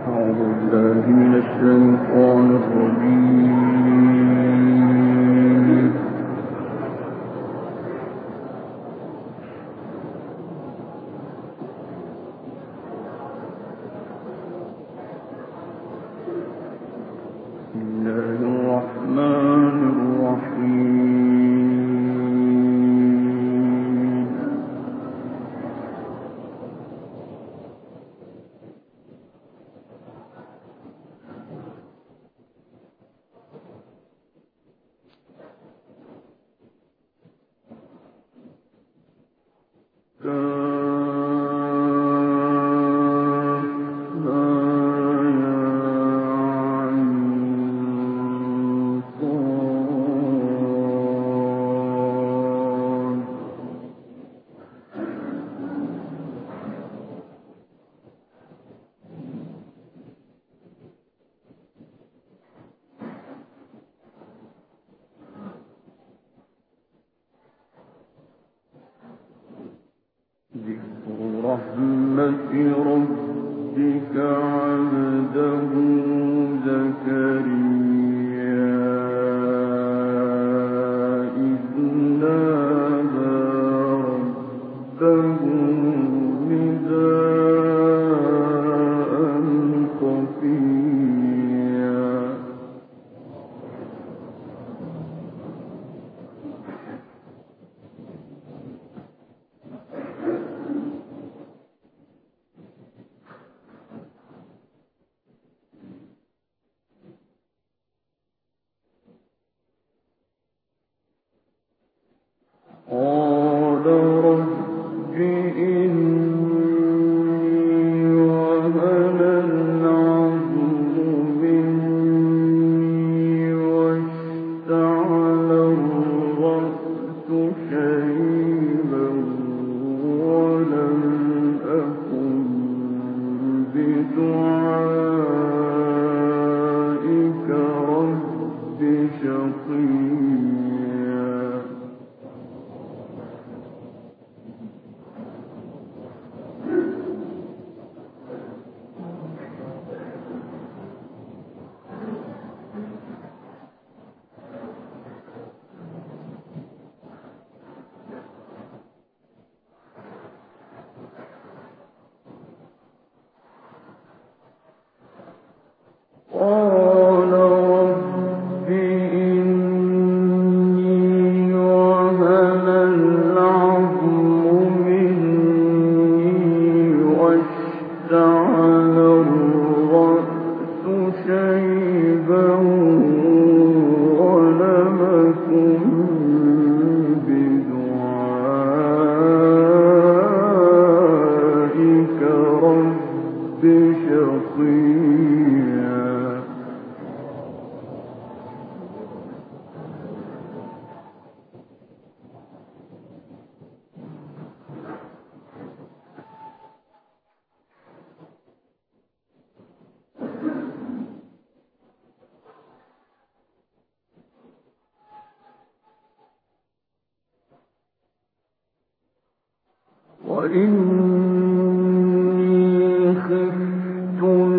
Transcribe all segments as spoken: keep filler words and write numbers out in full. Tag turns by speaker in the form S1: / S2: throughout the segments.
S1: أعوذ بالله من الشيطان الرجيم. بسم الله الرحمن الرحيم. ذكر رحمة ربك عبده زكريا إذ نادى ربه نداء خفيا. قال رب إني وهن العظم مني واشتعل الرأس شيبا ولم أكن بدعائك رب شقيا. قال رب إني وهن العظم مني واشتعل الرأس شيبا ولم أكن بدعائك رب شقيا. وإني خفت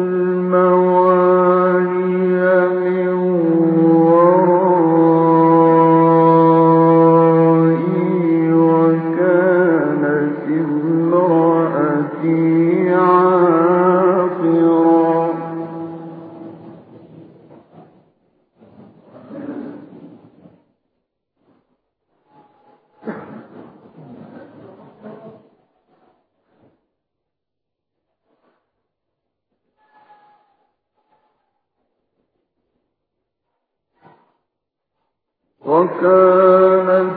S1: الموالي من ورائي وكانت امرأتي عاقرا. وكانت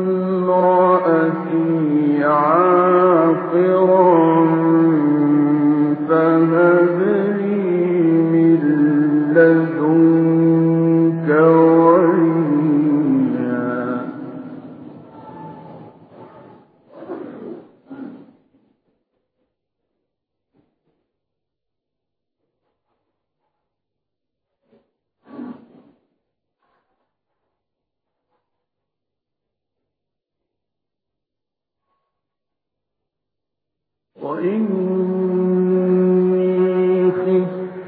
S1: امرأتي عاقرا فهب لي من لدنك وليا. وإني خفت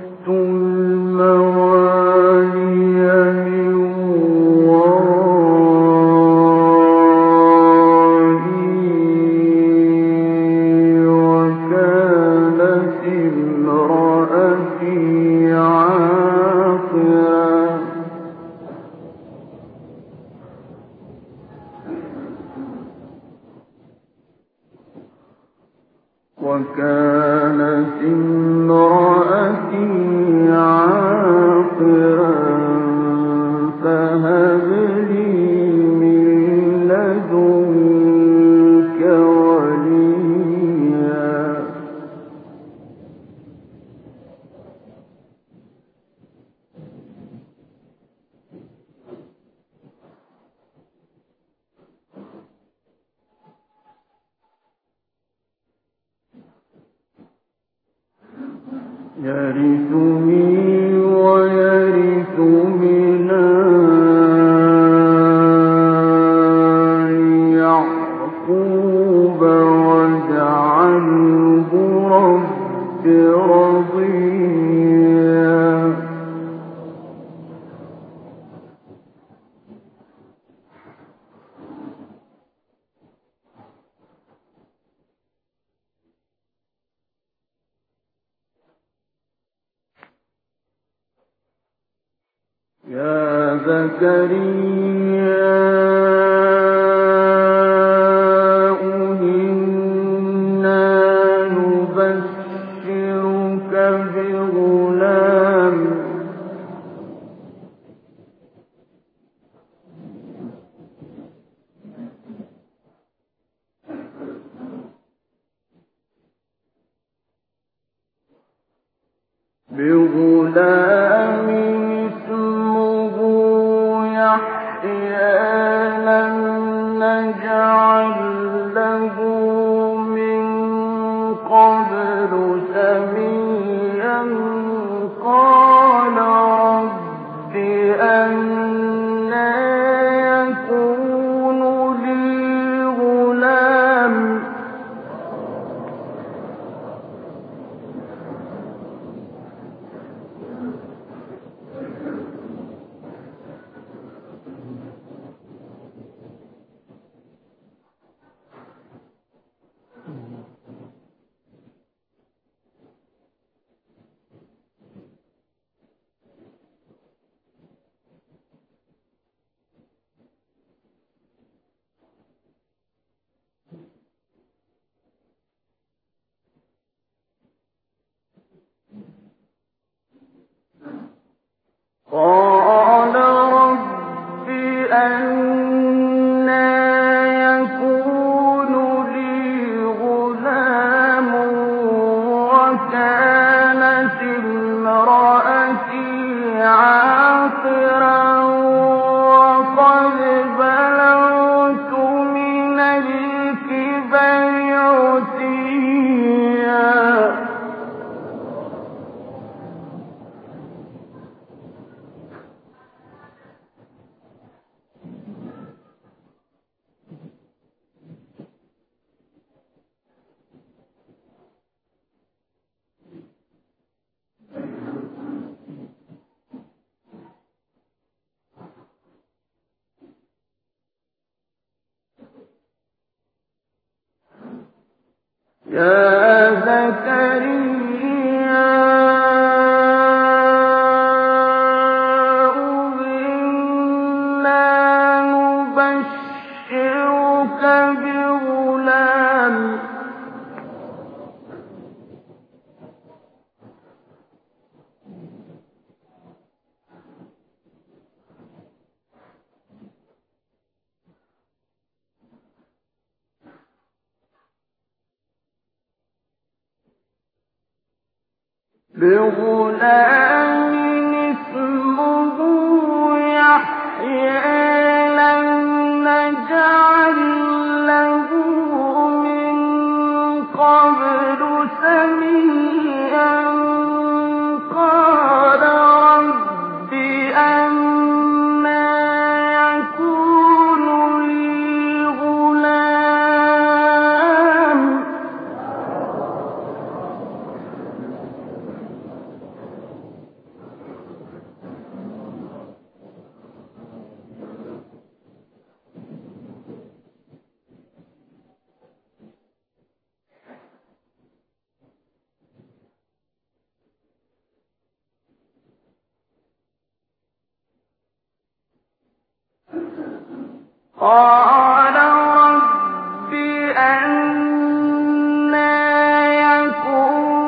S1: وكانت امرأتي عاقرا فهب لي من لدنك وليا. يرثني ويرث من آل يعقوب واجعله رب رضيا. يا زكريا إنا نبشرك بغلام بغلام اسمه يحيى لم نجعل له من قبل سميا. قال رب أنى يكون لي غلام قال رب أنى يكون لي غلام وكانت امرأتي عاقرا وقد بلغت من الكبر عتيا. يا زكريا إنا نبشرك بغلام بغلام اسمه يحيى لم نجعل له من قبل سميا. قال رب أنى يكون لي غلام قال رب أنى يكون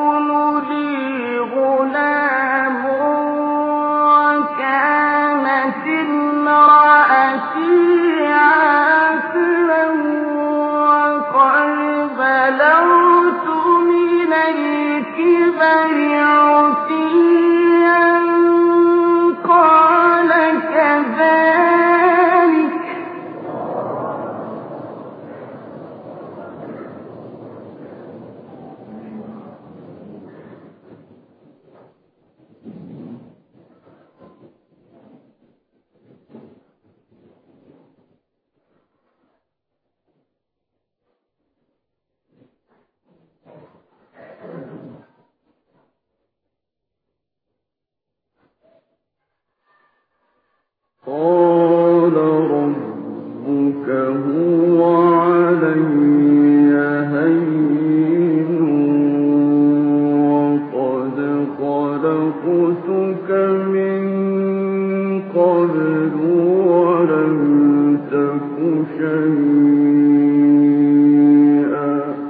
S1: قال ربك هو علي هين وقد خلقتك من قبل ولم تك شيئا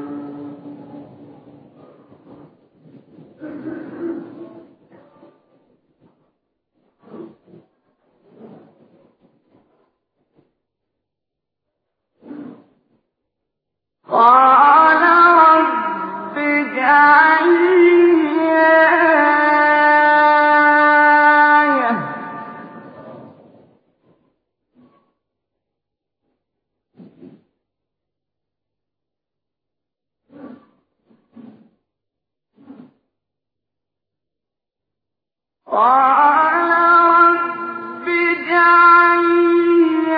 S1: قال رب اجعل لي آية قال رب اجعل لي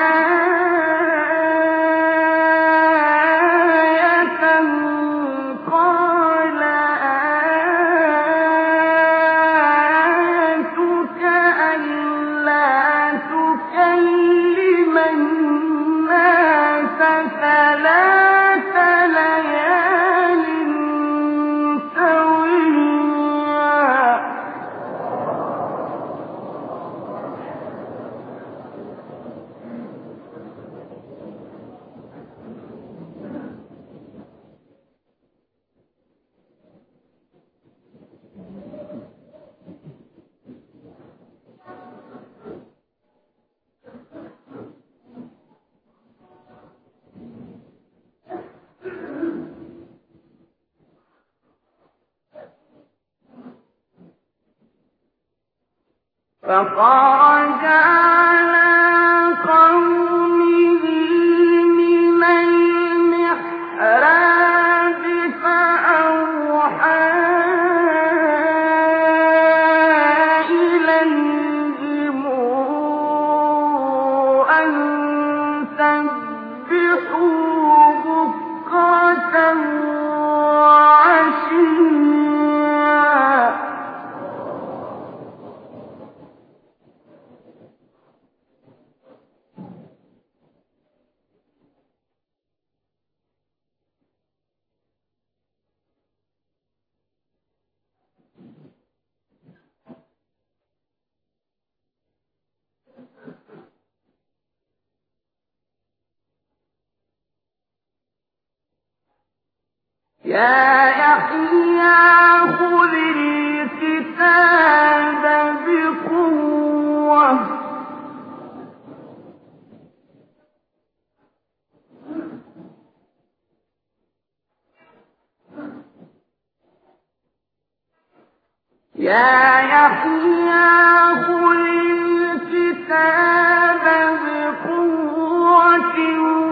S1: آية قال آيتك ألا تكلم الناس ثلاث ليال سويا فخرج على قومه من المحراب فأوحى إليهم أن سبحوا بكرة وعشيا يا يحيى خذ الكتاب بقوة يا يحيى خذ الكتاب بقوة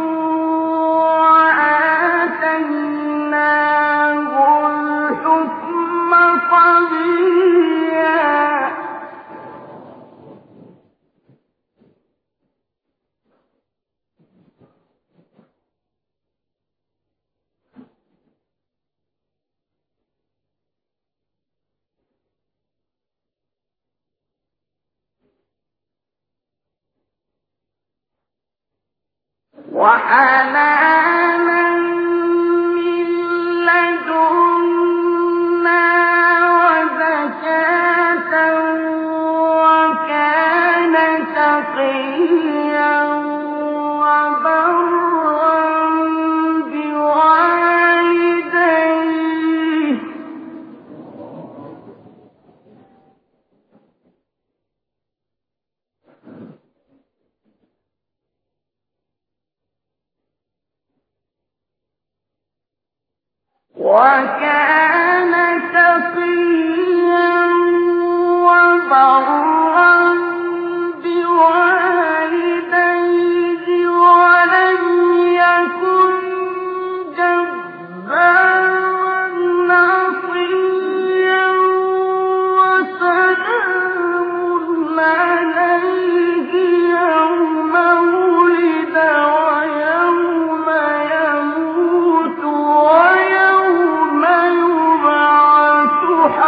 S1: وآتيناه الحكم صبيا وحنانا من لدنا وزكاة وكان تقيا وبرا بوالديه وكان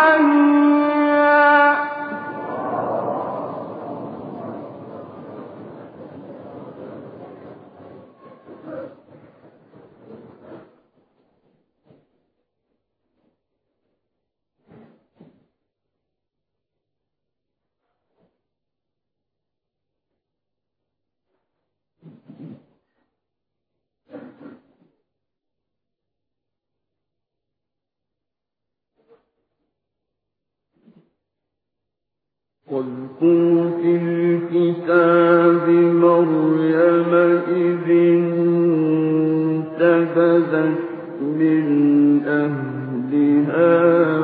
S1: حيا
S2: واذكر في الكتاب مريم إذ انتبذت من أهلها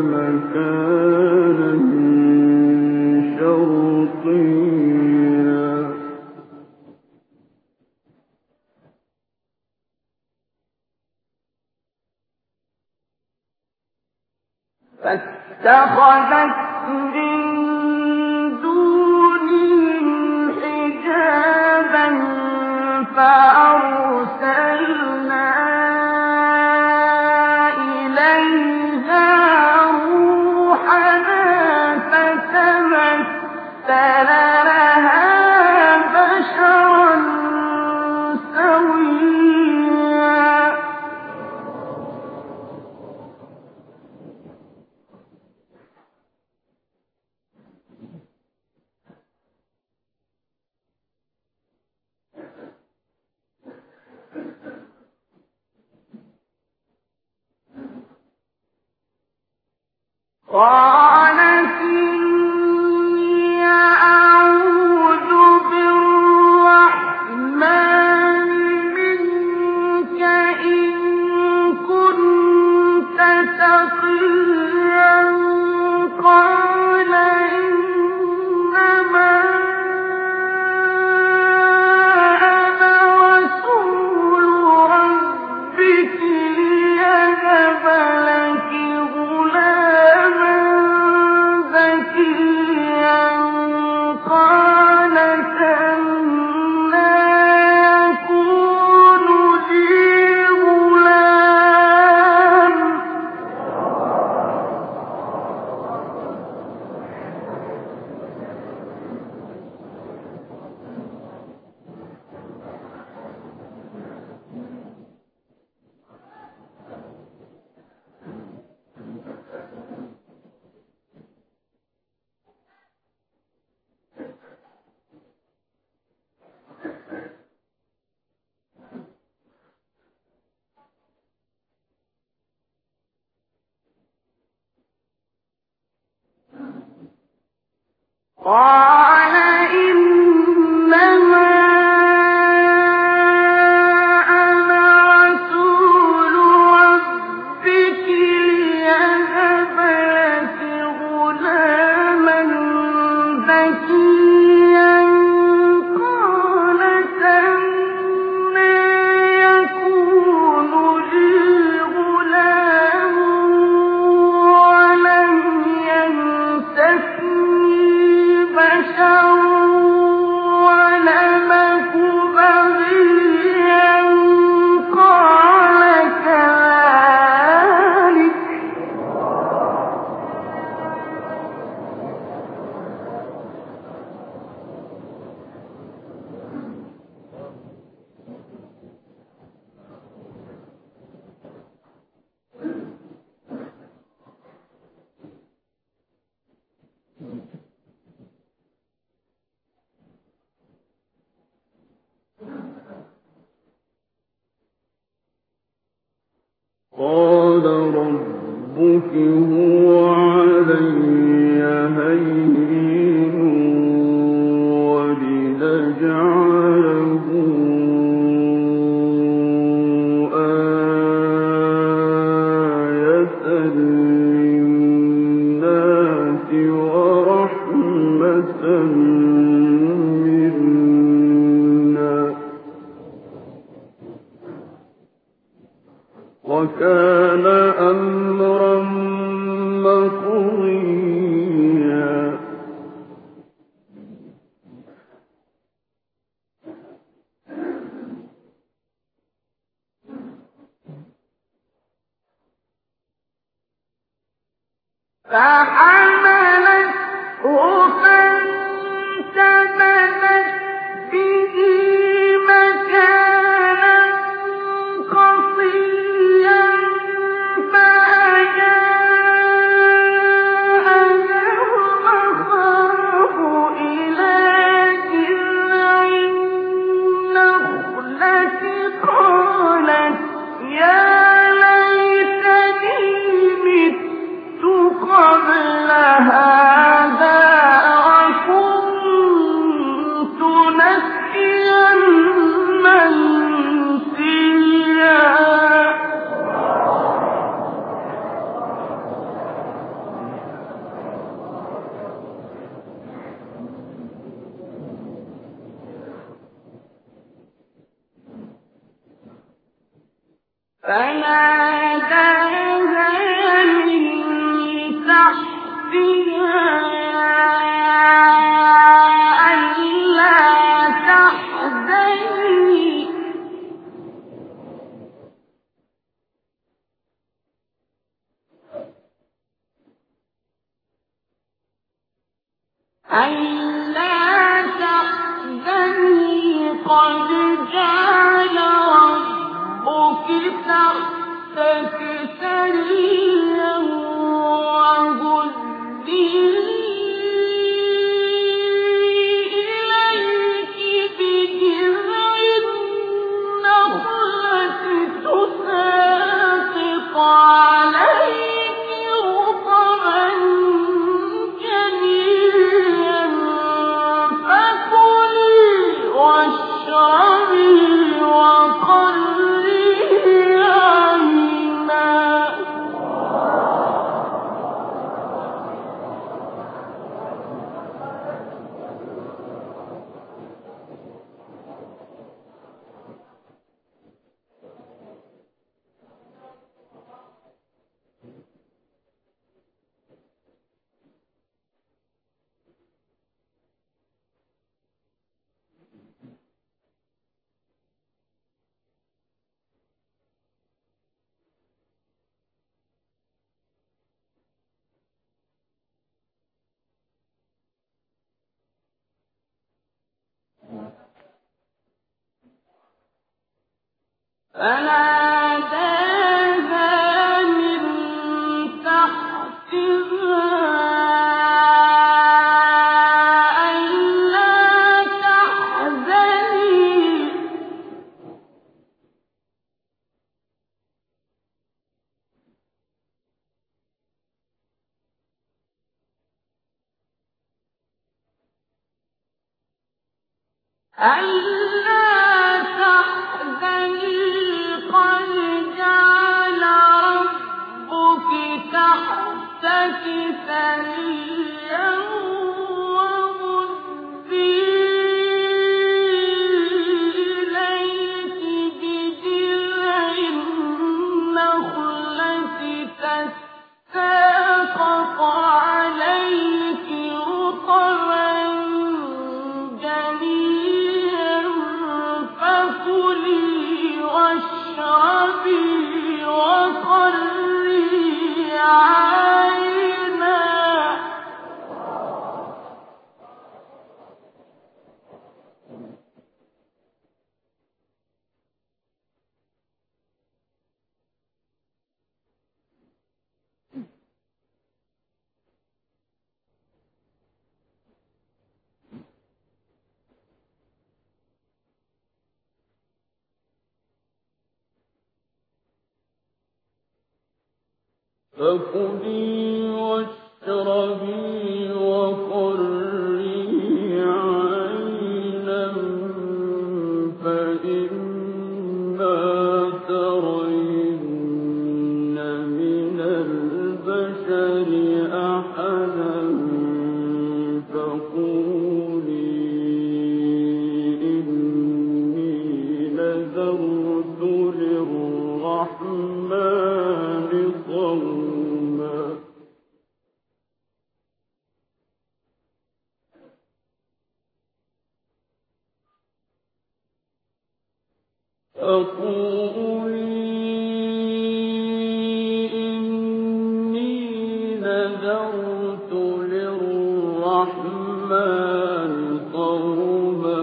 S2: مكانا شرقيا
S1: فاتخذت من دونهم حجابا فأرسلنا إليها روحنا فتمثل لها بشرا سويا قالت إني أعوذ بالرحمن منك إن كنت تقيا قال إنما أنا رسول ربك ليهب لك غلاما زكيا قالت أنى يكون لي غلام قال إنما أنا رسول ربك ليهب لك غلاما زكيا قالت أنى يكون لي غلام ولم يمسسني بشر ولم أك بغيا قال كذلك
S2: قال ربك هو علي هين ولنجعله آية للناس ورحمة منا وكان أمرا مقضيا
S1: فحملته فانتبذت به مكانا قصيا فأجاءها المخاض إلى جذع النخلة قالت يا ليتني مت قبل هذا وكنت نسيا منسيا. فناداها من تحتها ألا تحزني ألا تحزني قد جعل ربك تحتك سريا وهزي إليك بجذع النخلة تساقط عليك رطبا جنيا فكلي واشربي وقري عينا. فناداها من تحتها ألا تحزني ألا تحزني قد جعل ربك تحتك سريا وهزي إليك بجذع النخلة تساقط عليك رطبا جنيا فكلي واشربي وقري عينا.
S2: فكلي واشربي وقري عينا فإما ترين من البشر أحدا فقولي إني نذرت للرحمن صوما فقولي إني نذرت للرحمن صوما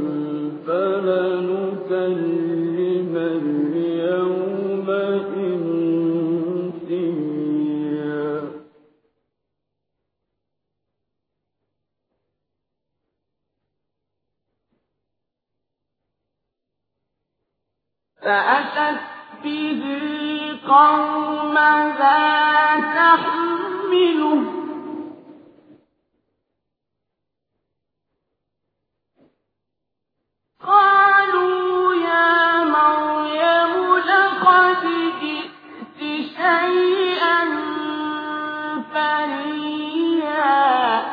S2: فلنكلم اليوم إنسيا
S1: فأتت به قومها تحمله قالوا يا مريم لقد جئت شيئا فريا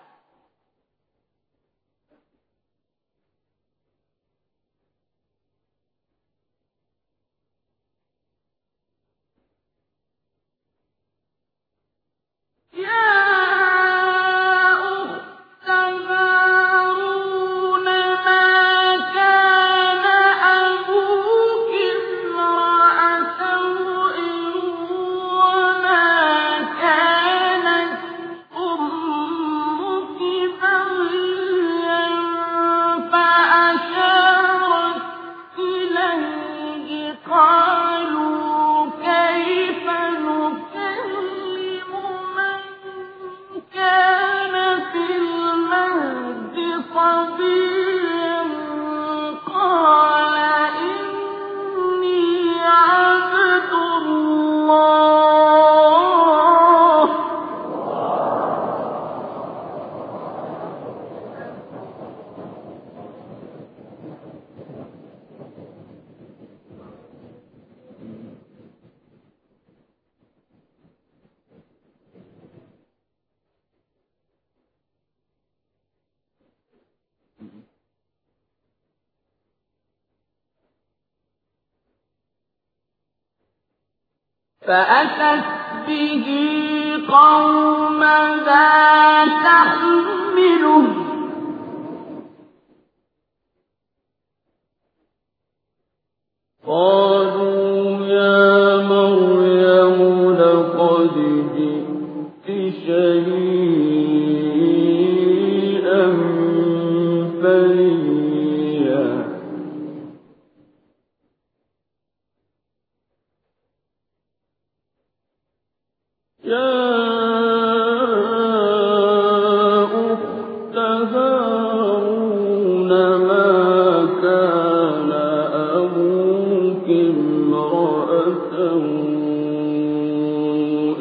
S1: فأتت به قومها تحمله
S2: قالوا يا مريم لقد جئت شيئا فريا يا أخت هارون ما كان أبوك امرأ سوء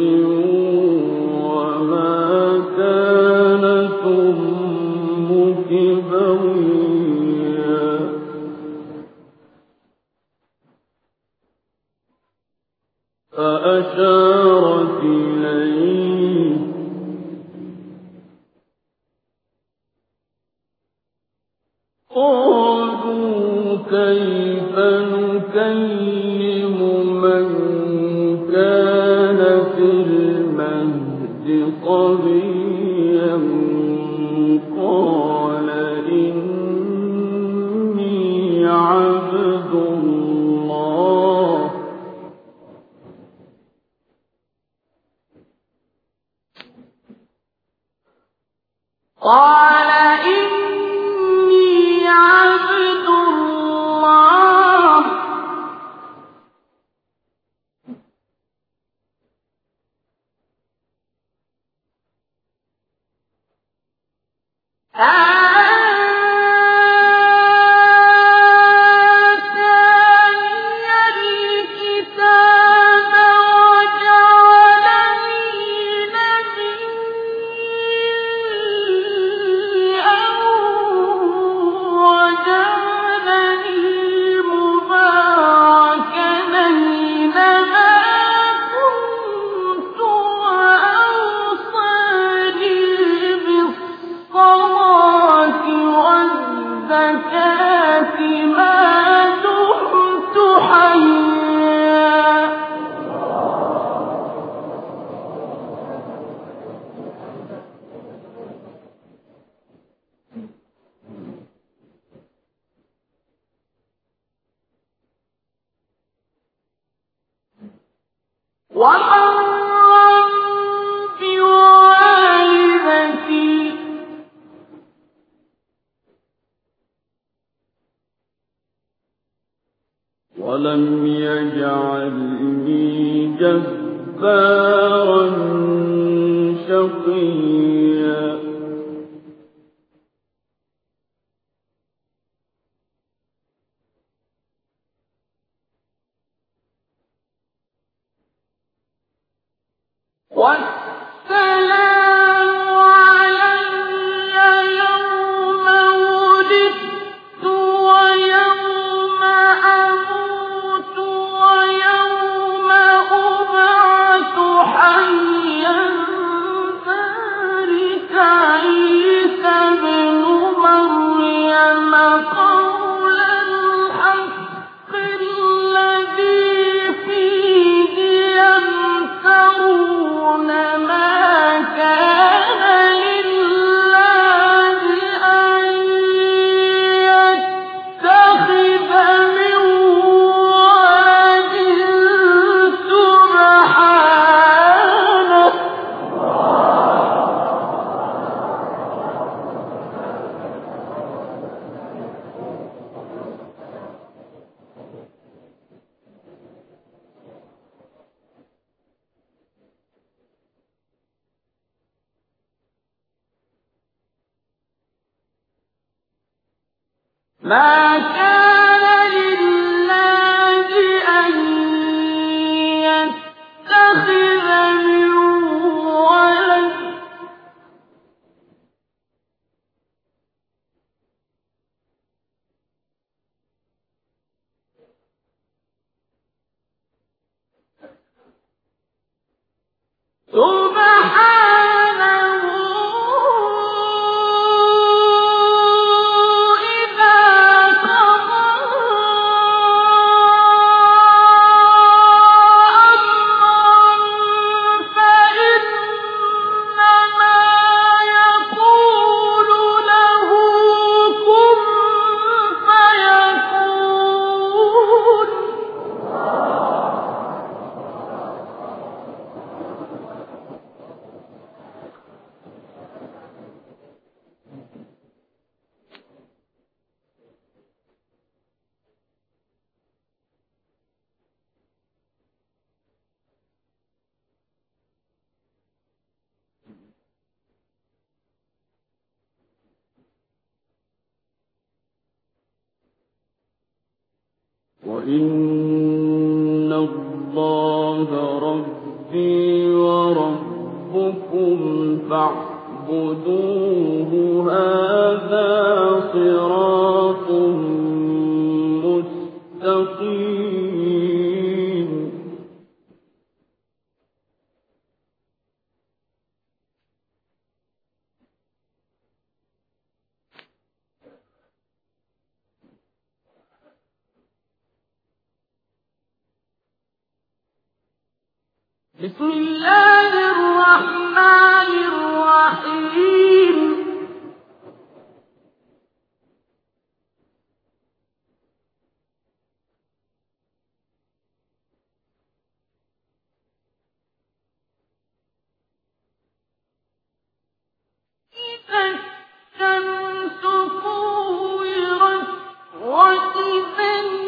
S2: وما كانت أمك بغيا فأشارت إليه قالوا كيف نكلم من كان في المهد صبيا قال إني عبد الله
S1: قال إني عبد الله وبرا
S2: ولم يجعلني جبارا شقيا
S1: والسلام علي يوم ولدت ويوم أموت ويوم أبعث حيا ذلك عيسى ابن مريم قول الحق الذي فيه يمترون ما كان لله أن يتخذ من ولد سبحانه ما كان لله أن يتخذ من ولد سبحانه إذا قضى أمرا فإنما يقول له كن فيكون
S2: وإن الله ربي وربكم فاعبدوه هذا صراط مستقيم
S1: بسم الله الرحمن الرحيم إذا الشمس كورت وإذا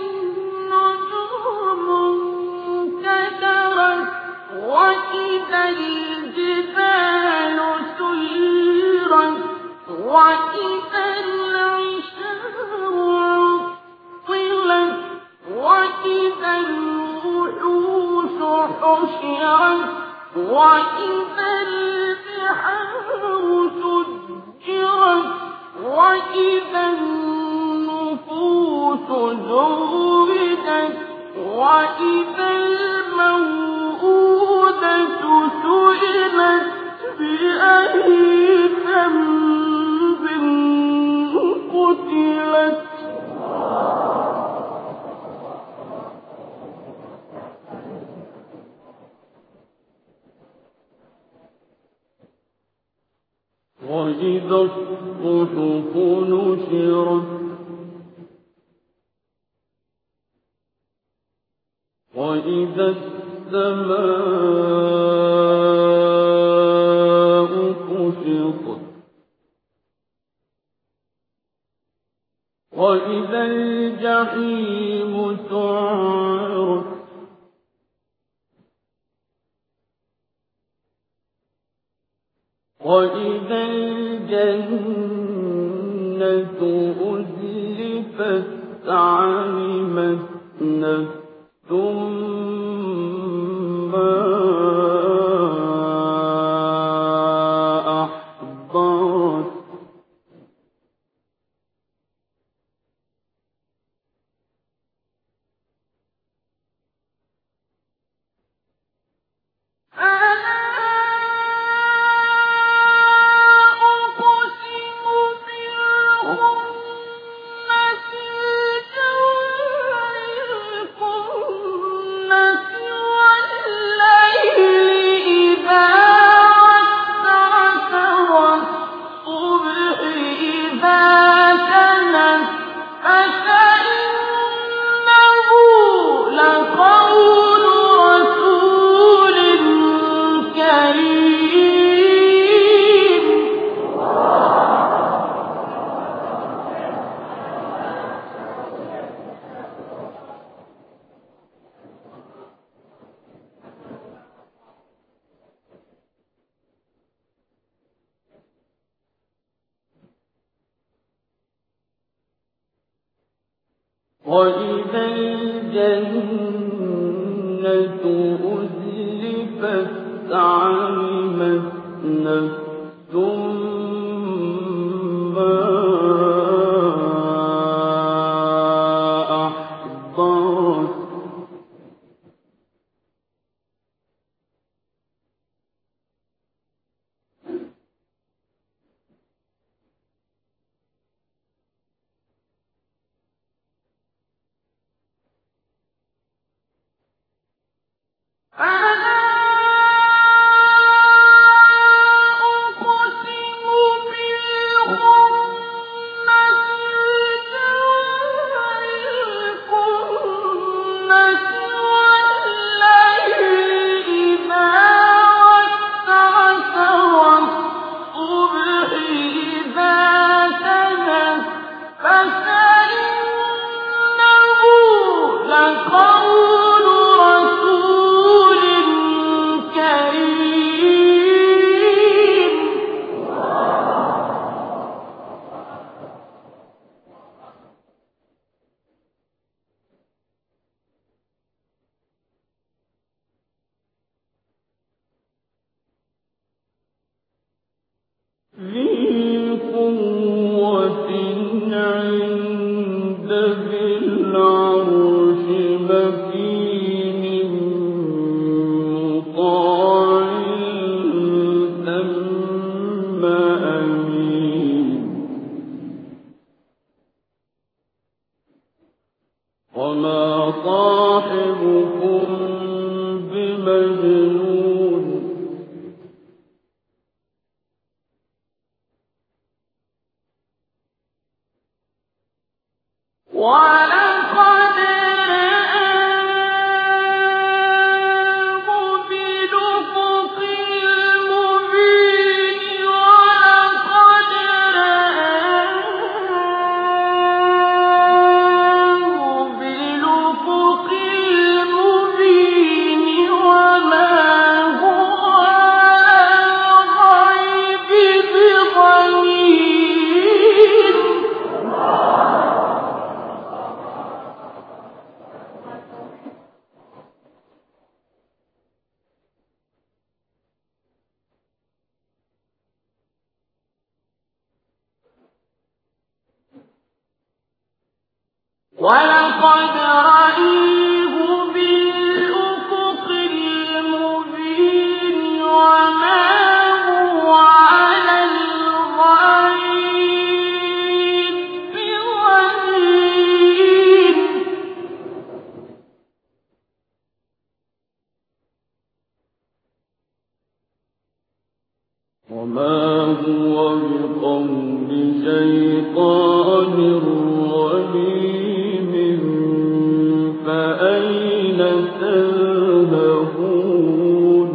S1: النجوم انكدرت وإذا الجبال سيرت وإذا العشار عطلت وإذا الوحوش حشرت وإذا البحار سجرت وإذا النفوس زوجت وإذا الموءودة سئلت بأي ذنب قتلت
S2: وإذا الصحف نشرت وإذا السماء كشطت وإذا الجحيم سعرت وإذا الجنة أزلفت علمت نفس ما أحضرت وإذا الجنة أزلفت علمت نفس ما أحضرت ذي قوة عند ذي العرش مكين مطاع ثم أمين وما صاحبكم بمجنون
S1: وَلَقَدْ رَآهُ بِالْأُفُقِ الْمُبِينِ وَلَقَدْ رَآهُ بِالْأُفُقِ الْمُبِينِ وَمَا هُوَ عَلَى الْغَيْبِ بِضَنِينٍ وَلَقَدْ رَآهُ بِالْأُفُقِ الْمُبِينِ وَمَا هُوَ عَلَى الْغَيْبِ بِضَنِينٍ
S2: وما هو بقول شيطان رجيم فأين تذهبون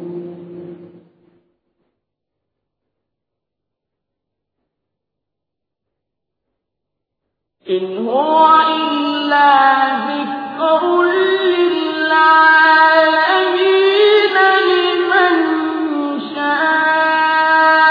S1: إِنْ هُوَ إِلَّا ذِكْرٌ لِّلْعَالَمِينَ لِمَن شَاءَ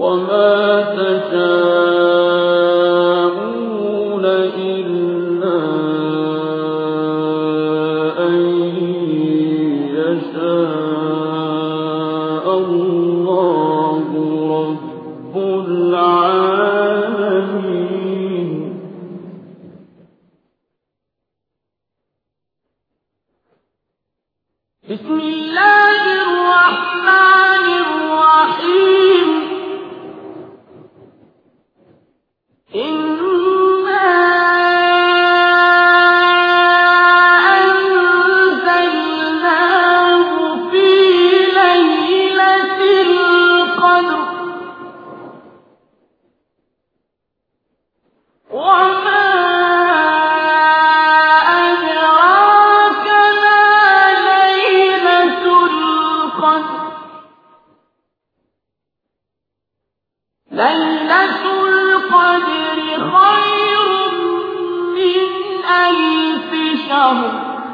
S2: وما تشاءون إلا أن يشاء الله رب العالمين.
S1: بسم الله الرحمن الرحيم. إنا أنزلناه في ليلة القدر وما أدراك ما ليلة القدر. ليلة القدر خير من ألف شهر.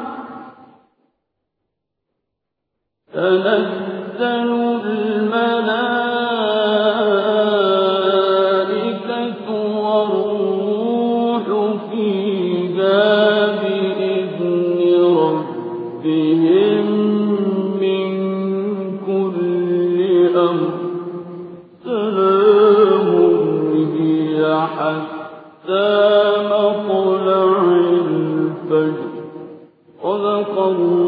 S2: تنزل الملائكة والروح فيها بإذن ربهم من كل أمر. سلام هي حتى مطلع الفجر. صدق الله